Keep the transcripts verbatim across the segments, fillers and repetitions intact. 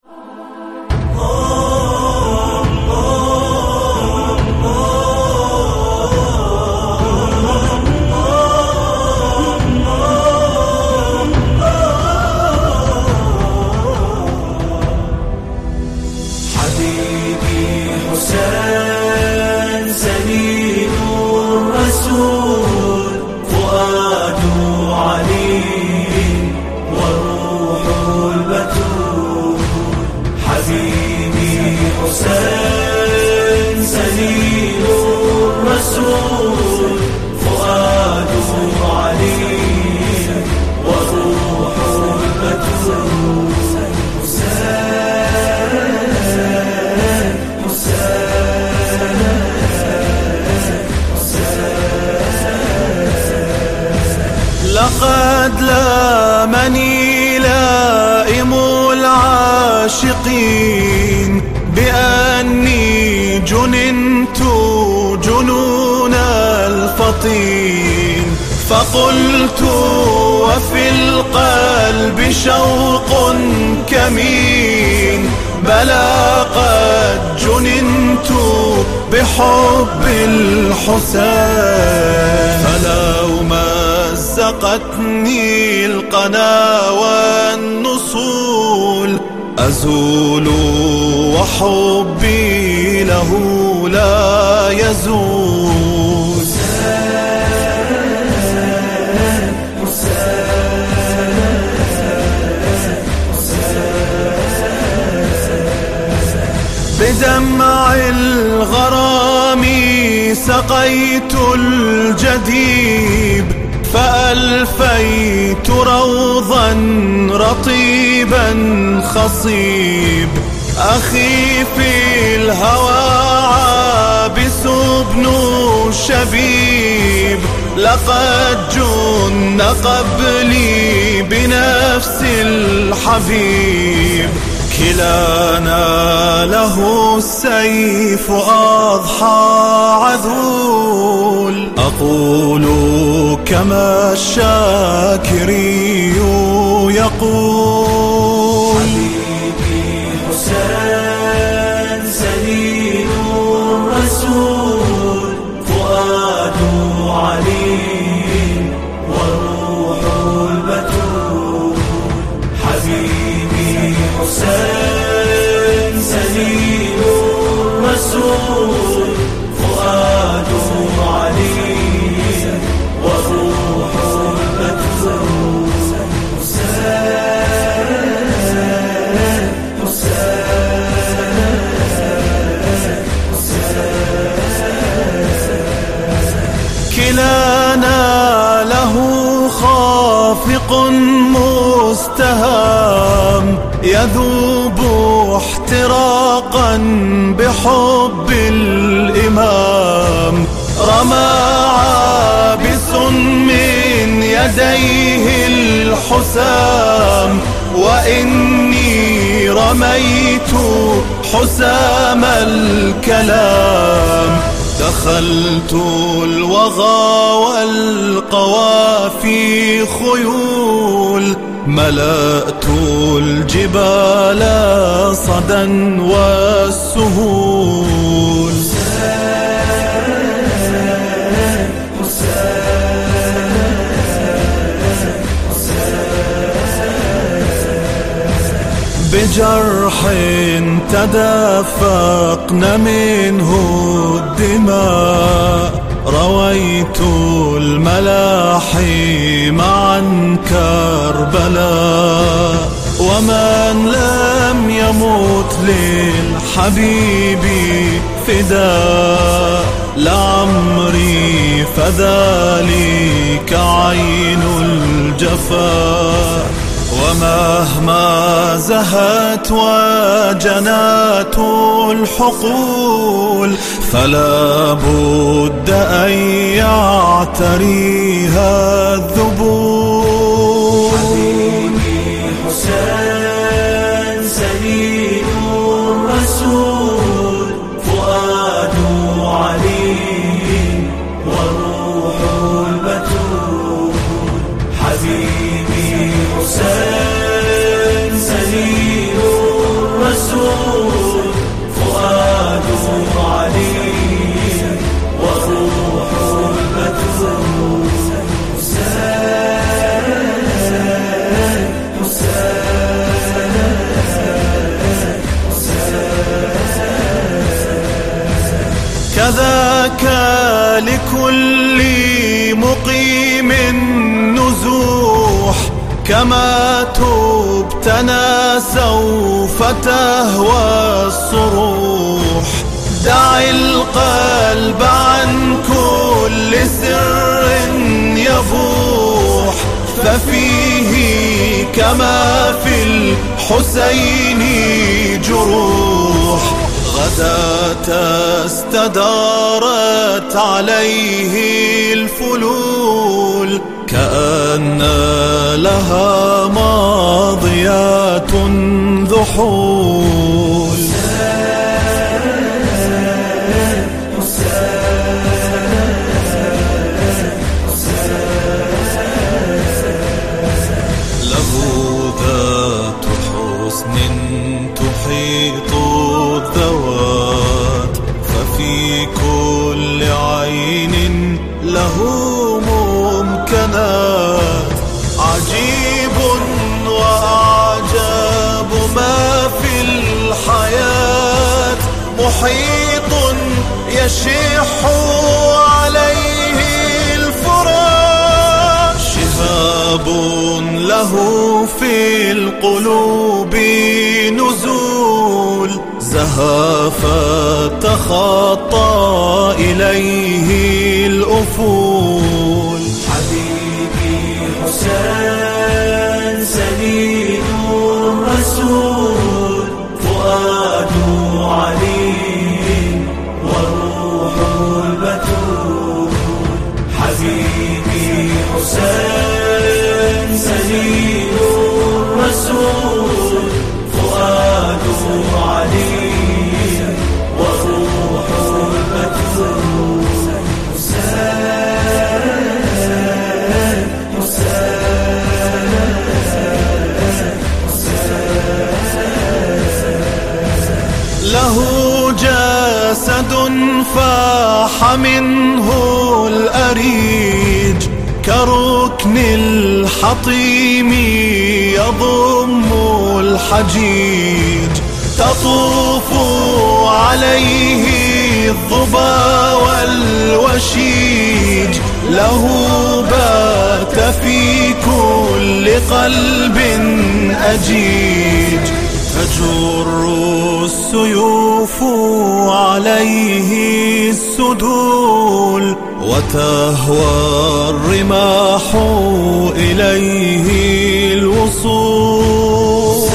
حسين سليم الرسول فؤاد علي وروح البتول حبيبي حسين سليم الرسول فؤاد علي وروح البتول لقد لامني لائم العاشقين بأني جننت جنون الفطين فقلت وفي القلب شوق كمين بلى قد جننت بحب الحسين فلو مزقتني القنا والنصول أزول وحبي له لا يزول بدمع الغرام سقيت الجديب فألفيت روضا رطيبا خصيب أخي في الهوى عابس ابن شبيب لقد جن قبلي بنفس الحبيب كلانا له السيف أضحى عذول أقول كما الشاكري يقول حبيبي حسين سليم الرسول فؤاد علي وروح البتول حبيبي حسين سليم الرسول فؤاد علي وروح البتول كلانا له خافق مستهام يذوب احتراقا بحب الإمام رمى عابس من يديه الحسام وإني رميت حسام الكلام دخلت الوغى والقوافي خيول ملأت الجبال صدا والسهول بجرح تدفقن منه الدماء رويت الملاحم عن كربلاء ومن لم يمت للحبيب فداء لعمري فذلك عين الجفاء ومهما زهت وجنات الحقول فلا بد أن يعتريها الذبول حبيبي حسين سليم الرسول فؤاد علي وروح البتول حبيبي حسين سليم كما تبتنى سوف تهوى الصروح. دع القلب عن كل سر يبوح، ففيه كما في الحسين جروح. غداة استدارت عليه الفلول، كأن لها ماضيات ذحول. له ذات حسن تحيط الذوات، ففي كل عين له ممكنات. عجيب وأعجب ما في الحياة، محيط يشح عليه الفراش. شهاب له في القلوب نزول، زهى فتخطى إليه الأفول. حبيبي حسين سليل الرسول، فؤاد علي وروح البتول. حبيبي حسين سليل الرسول، فؤاد علي وروح البتول. له جسد فاح منه الأريج، كركن الحطيم يضم الحجيج. تطوف عليه الظبا والوشيج، له بات في كل قلب أجيج. تجر السيوف عليه السدول، وتهوى الرماح إليه الوصول.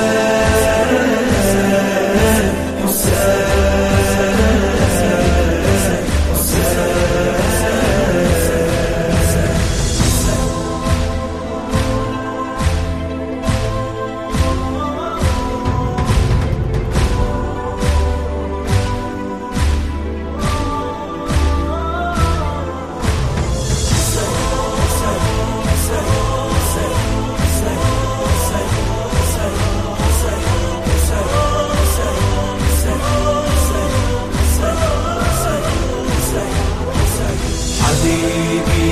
حبيبي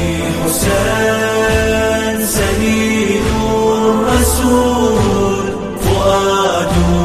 حسين سليل الرسول، فؤاد